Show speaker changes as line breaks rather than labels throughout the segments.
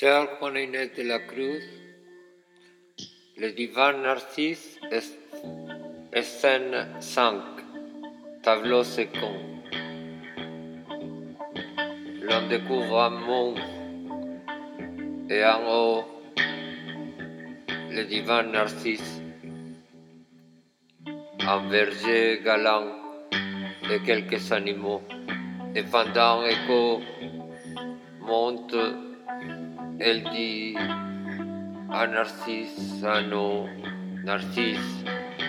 Cher Juan Inés de la Cruz, le divan Narcisse scène 5, tableau second. L'on découvre un monde et en haut le divan Narcisse, un berger galant et quelques animaux. Et pendant Écho monte, elle dit à Narcisse, à nos Narcisse,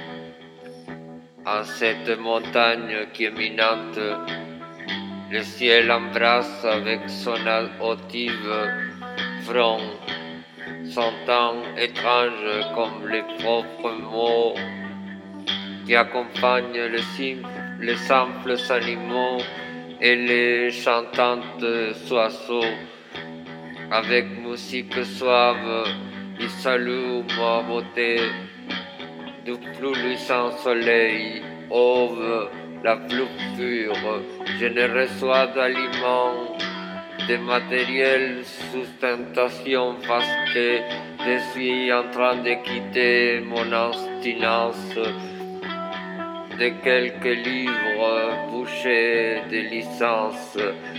en cette montagne qui est éminente, le ciel embrasse avec son hautive front, son temps étrange comme les propres mots qui accompagnent les simples animaux et les chantantes oiseaux. Avec musique suave, il salue ma beauté du plus luisant soleil, auve la plus pure. Je ne reçois d'aliments, de matériel sustentation parce que je suis en train de quitter mon abstinence de quelques livres bouchés de licence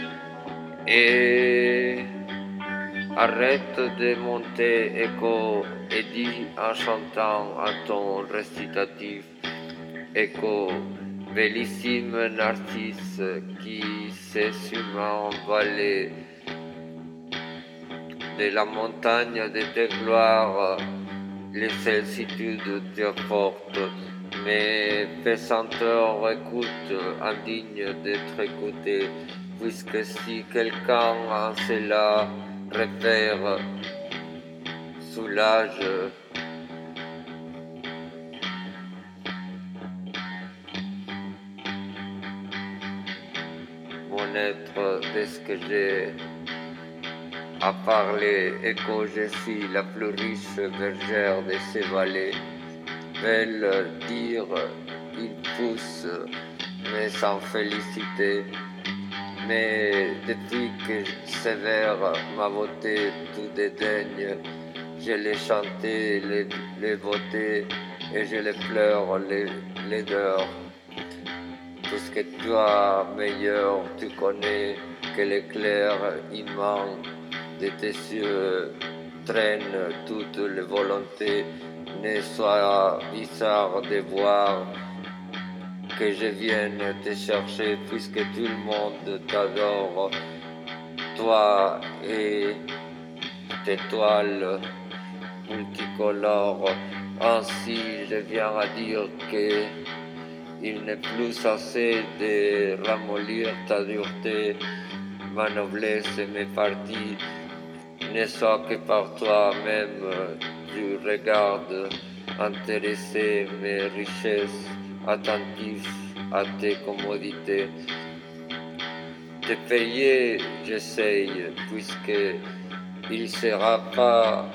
et arrête de monter Écho et dit en chantant un ton récitatif, Écho, bellissime Narcisse qui s'est envolé de la montagne de tes gloires, les sollicitudes t'apportent, mes pesanteurs écoute, indigne d'être écouté, puisque si quelqu'un en cela repère, soulage, mon être de ce que j'ai à parler, Écho, je suis la plus riche bergère de ces vallées. Belle dire, il pousse, mais sans félicité. Mais depuis que sévère ma beauté tout dédaigne, je les chanté, les beautés, et je les pleure, les laideurs. Puisque toi, meilleur, tu connais que l'éclair immense de tes yeux traîne toutes les volontés, ne sois bizarre de voir que je vienne te chercher puisque tout le monde t'adore, toi et tes toiles multicolores. Ainsi je viens à dire que il n'est plus assez de ramollir ta dureté, ma noblesse et mes parties, ne soit que par toi-même tu regardes intéressé mes richesses, attentif à tes commodités. Te payer, j'essaye, puisque il ne sera pas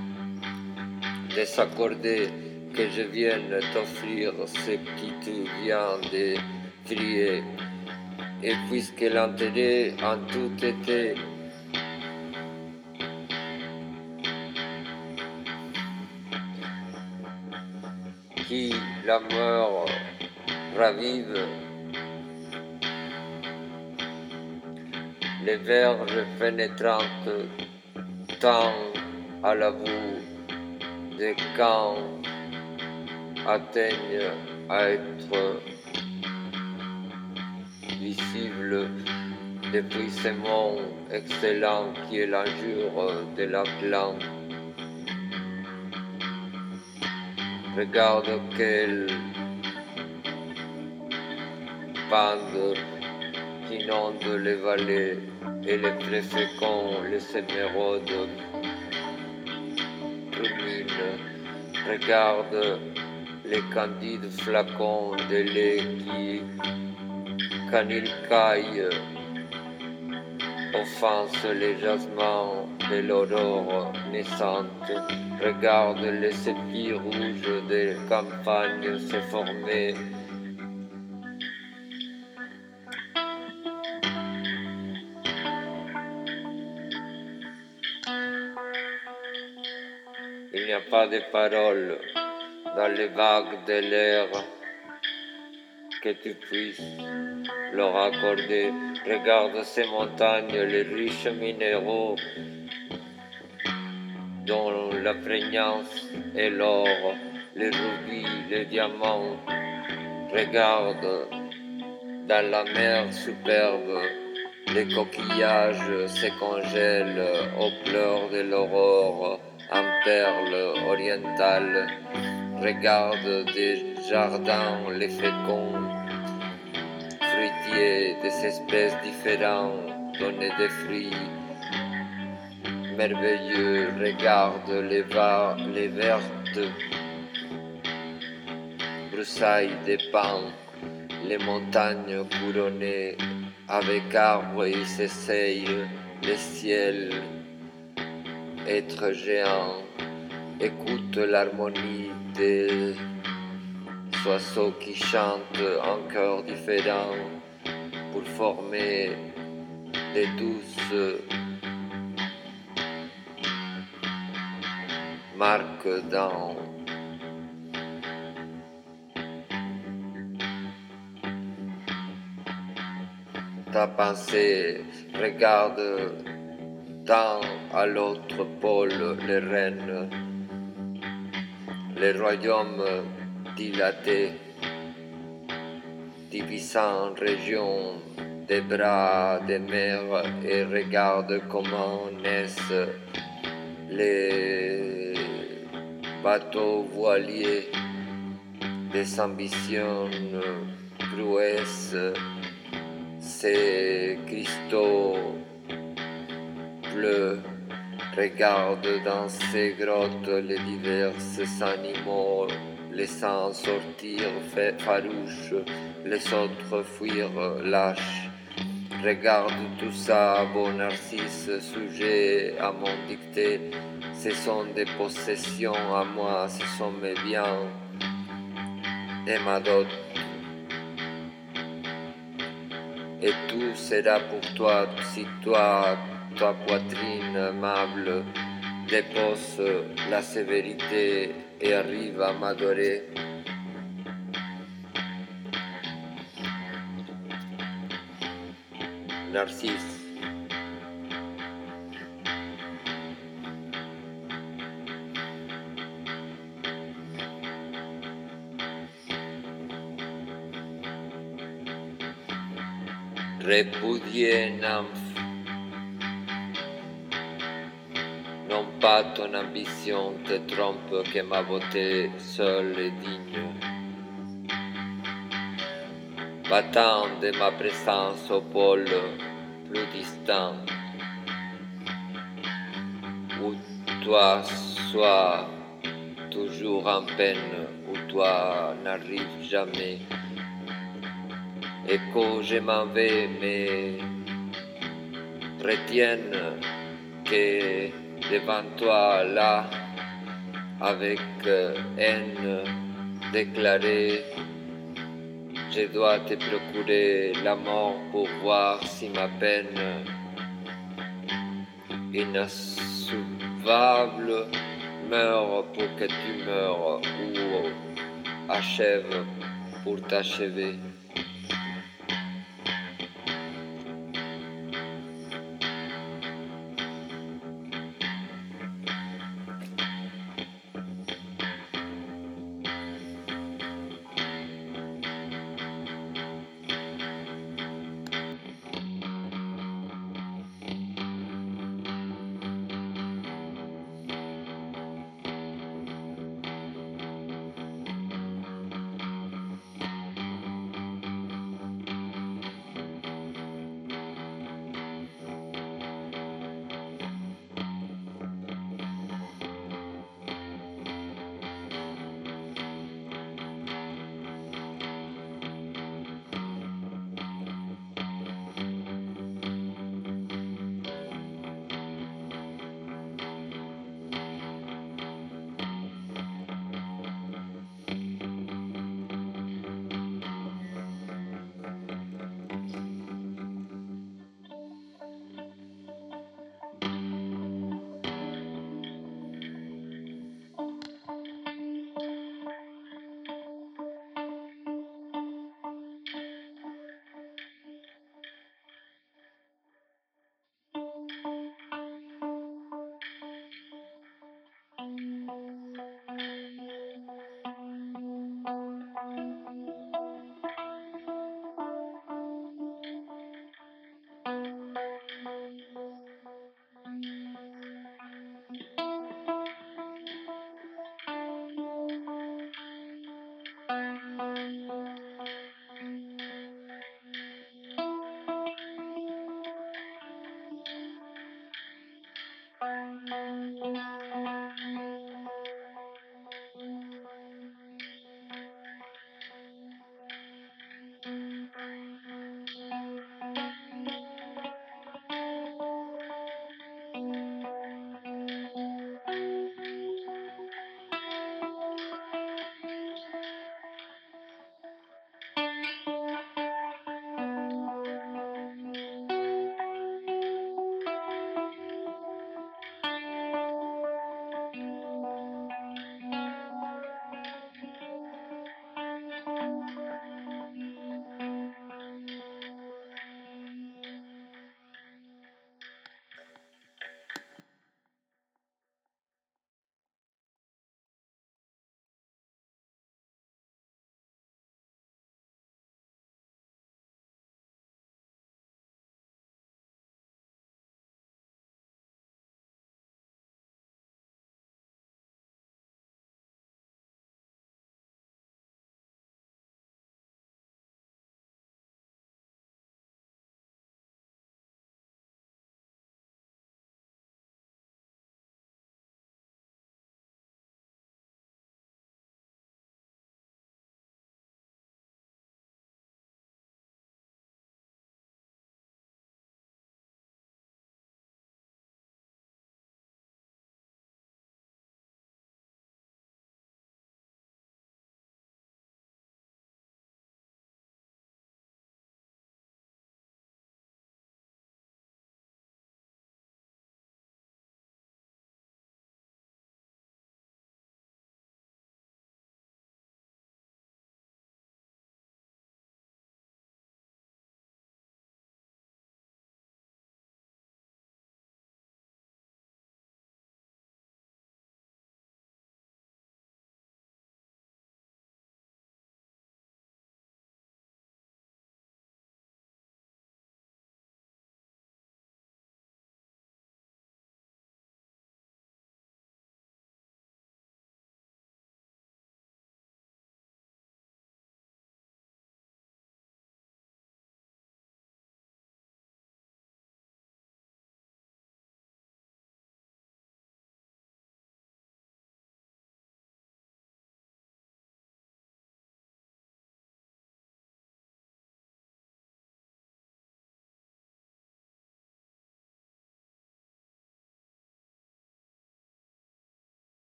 désaccordé que je vienne t'offrir ce qui tu viens de crier. Et puisque l'intérêt en tout était qui la mort ravive, les verges pénétrantes tendent à la boue des camps atteignent à être visibles depuis ce monde excellent qui est l'injure de la glande. Regarde quelle bande inonde les vallées et les très féconds, les émeraudes ruminent. Regarde les candides flacons de lait qui, quand ils caillent, offensent les jasmins de l'aurore naissante. Regarde les épis rouges des campagnes se former. Il n'y a pas de paroles dans les vagues de l'air que tu puisses leur accorder. Regarde ces montagnes, les riches minéraux dont la prégnance est l'or, les rubis, les diamants. Regarde dans la mer superbe, les coquillages se congèlent aux pleurs de l'aurore en perles orientales. Regarde des jardins, les féconds, fruitiers des espèces différentes, donnent des fruits merveilleux. Regarde les vertes broussailles des pins, les montagnes couronnées avec arbres et s'essayent, le ciel être géant. Écoute l'harmonie des oiseaux qui chantent en chœurs différents pour former des douces marques dans ta pensée. Regarde tant à l'autre pôle les reines, les royaumes dilatés, divisant en régions des bras des mers, et regarde comment naissent les bateaux voiliers des ambitions prouesses, ces cristaux bleus. Regarde dans ces grottes les divers animaux, laissant sortir farouches, les autres fuir lâches. Regarde tout ça, beau Narcisse, sujet à mon dicté. Ce sont des possessions à moi, ce sont mes biens et ma dot. Et tout sera pour toi si toi, ta poitrine aimable, dépose la sévérité et arrive à m'adorer. Narcisse. Répudier nymphe, non pas ton ambition te trompe que ma beauté seule est digne. Va-t'en de ma présence au pôle plus distant, où toi sois toujours en peine, où toi n'arrives jamais. Et que je m'en vais, mais retienne que devant toi là, avec haine déclarée, je dois te procurer la mort pour voir si ma peine inassoufflable meurt pour que tu meurs, ou achève pour t'achever.